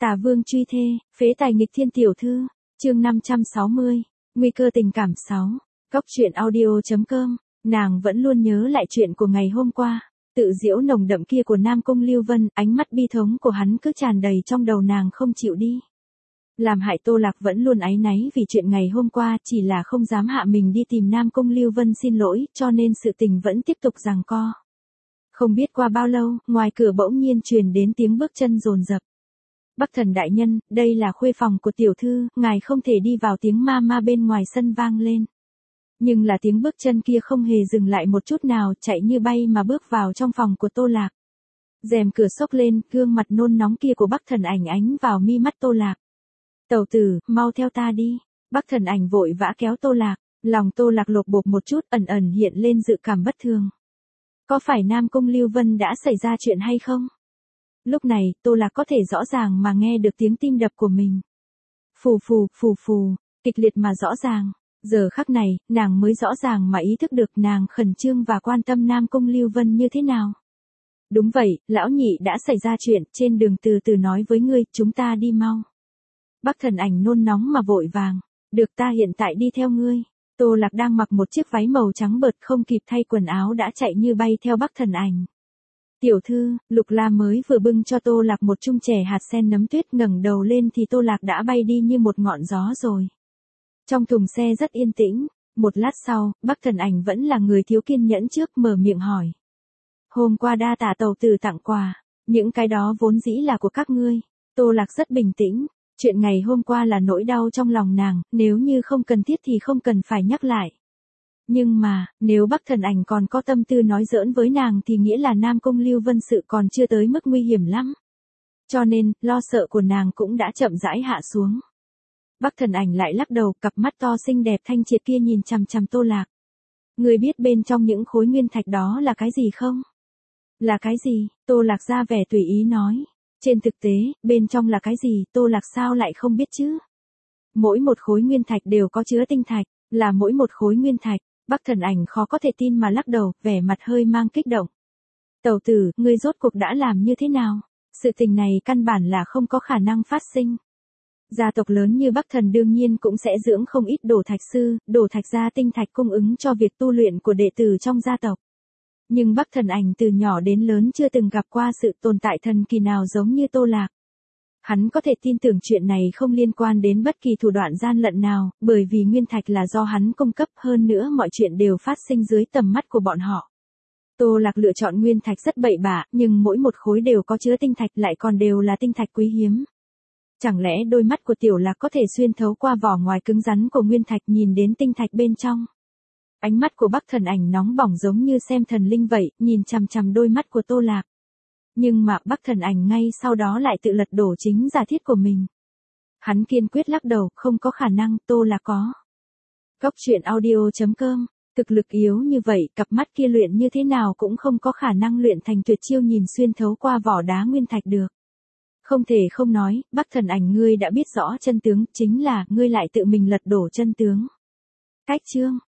Tà vương truy thê, phế tài nghịch thiên tiểu thư, chương 560, nguy cơ tình cảm 6, góc truyện audio.com, nàng vẫn luôn nhớ lại chuyện của ngày hôm qua, tự giễu nồng đậm kia của Nam Cung Lưu Vân, ánh mắt bi thống của hắn cứ tràn đầy trong đầu nàng không chịu đi. Làm hại Tô Lạc vẫn luôn áy náy vì chuyện ngày hôm qua, chỉ là không dám hạ mình đi tìm Nam Cung Lưu Vân xin lỗi, cho nên sự tình vẫn tiếp tục giằng co. Không biết qua bao lâu, ngoài cửa bỗng nhiên truyền đến tiếng bước chân dồn dập. Bắc Thần đại nhân, đây là khuê phòng của tiểu thư, ngài không thể đi vào, tiếng ma ma bên ngoài sân vang lên. Nhưng là tiếng bước chân kia không hề dừng lại một chút nào, chạy như bay mà bước vào trong phòng của Tô Lạc. Rèm cửa xốc lên, gương mặt nôn nóng kia của Bắc Thần Ảnh ánh vào mi mắt Tô Lạc. Tẩu tử, mau theo ta đi. Bắc Thần Ảnh vội vã kéo Tô Lạc, lòng Tô Lạc lột bột một chút, ẩn ẩn hiện lên dự cảm bất thường. Có phải Nam Cung Lưu Vân đã xảy ra chuyện hay không? Lúc này, Tô Lạc có thể rõ ràng mà nghe được tiếng tim đập của mình. Phù phù, phù phù, kịch liệt mà rõ ràng. Giờ khắc này, nàng mới rõ ràng mà ý thức được nàng khẩn trương và quan tâm Nam Cung Lưu Vân như thế nào. Đúng vậy, lão nhị đã xảy ra chuyện, trên đường từ từ nói với ngươi, chúng ta đi mau. Bắc Thần Ảnh nôn nóng mà vội vàng. Được, ta hiện tại đi theo ngươi. Tô Lạc đang mặc một chiếc váy màu trắng bợt, không kịp thay quần áo đã chạy như bay theo Bắc Thần Ảnh. Tiểu thư, Lục La mới vừa bưng cho Tô Lạc một chung chè hạt sen nấm tuyết, ngẩng đầu lên thì Tô Lạc đã bay đi như một ngọn gió rồi. Trong thùng xe rất yên tĩnh, một lát sau, Bắc Thần Ảnh vẫn là người thiếu kiên nhẫn trước, mở miệng hỏi. Hôm qua đa tạ tẩu tử tặng quà, những cái đó vốn dĩ là của các ngươi. Tô Lạc rất bình tĩnh, chuyện ngày hôm qua là nỗi đau trong lòng nàng, nếu như không cần thiết thì không cần phải nhắc lại. Nhưng mà, nếu Bắc Thần Ảnh còn có tâm tư nói giỡn với nàng thì nghĩa là Nam Cung Lưu Vân sự còn chưa tới mức nguy hiểm lắm. Cho nên, lo sợ của nàng cũng đã chậm rãi hạ xuống. Bắc Thần Ảnh lại lắc đầu, cặp mắt to xinh đẹp thanh triệt kia nhìn chằm chằm Tô Lạc. Ngươi biết bên trong những khối nguyên thạch đó là cái gì không? Là cái gì? Tô Lạc ra vẻ tùy ý nói. Trên thực tế, bên trong là cái gì, Tô Lạc sao lại không biết chứ? Mỗi một khối nguyên thạch đều có chứa tinh thạch, là mỗi một khối nguyên thạch. Bắc Thần Ảnh khó có thể tin mà lắc đầu, vẻ mặt hơi mang kích động. Tẩu tử, ngươi rốt cuộc đã làm như thế nào? Sự tình này căn bản là không có khả năng phát sinh. Gia tộc lớn như Bắc Thần đương nhiên cũng sẽ dưỡng không ít đổ thạch sư, đổ thạch ra tinh thạch cung ứng cho việc tu luyện của đệ tử trong gia tộc. Nhưng Bắc Thần Ảnh từ nhỏ đến lớn chưa từng gặp qua sự tồn tại thần kỳ nào giống như Tô Lạc. Hắn có thể tin tưởng chuyện này không liên quan đến bất kỳ thủ đoạn gian lận nào, bởi vì nguyên thạch là do hắn cung cấp, hơn nữa mọi chuyện đều phát sinh dưới tầm mắt của bọn họ. Tô Lạc lựa chọn nguyên thạch rất bậy bạ, nhưng mỗi một khối đều có chứa tinh thạch, lại còn đều là tinh thạch quý hiếm. Chẳng lẽ đôi mắt của Tiểu Lạc có thể xuyên thấu qua vỏ ngoài cứng rắn của nguyên thạch nhìn đến tinh thạch bên trong? Ánh mắt của Bắc Thần Ảnh nóng bỏng giống như xem thần linh vậy, nhìn chằm chằm đôi mắt của Tô Lạc. Nhưng mà Bắc Thần Ảnh ngay sau đó lại tự lật đổ chính giả thiết của mình. Hắn kiên quyết lắc đầu, không có khả năng, Tô Lạc có. Góc truyện audio.com, thực lực yếu như vậy, cặp mắt kia luyện như thế nào cũng không có khả năng luyện thành tuyệt chiêu nhìn xuyên thấu qua vỏ đá nguyên thạch được. Không thể không nói, Bắc Thần Ảnh ngươi đã biết rõ chân tướng, chính là, ngươi lại tự mình lật đổ chân tướng. Cách chương.